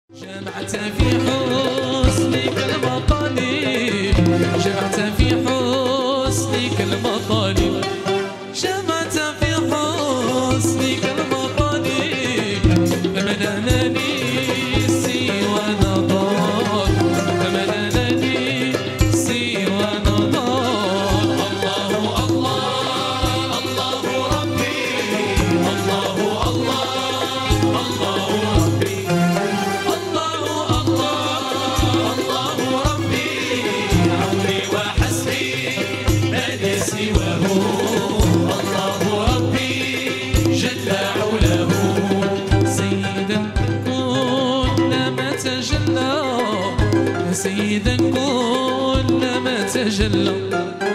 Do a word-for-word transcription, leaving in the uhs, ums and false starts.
جمعت في حسنك المطالب، جمعت في حسنك المطالب، جمعت في حسنك المطالب، فمن أناني سوى نضال، فمن أناني سوى نضال. الله الله الله ربي، الله الله الله ربي، سواه الله ربي جل علاه. سيدا كلما تجلى، سيدا كلما تجلى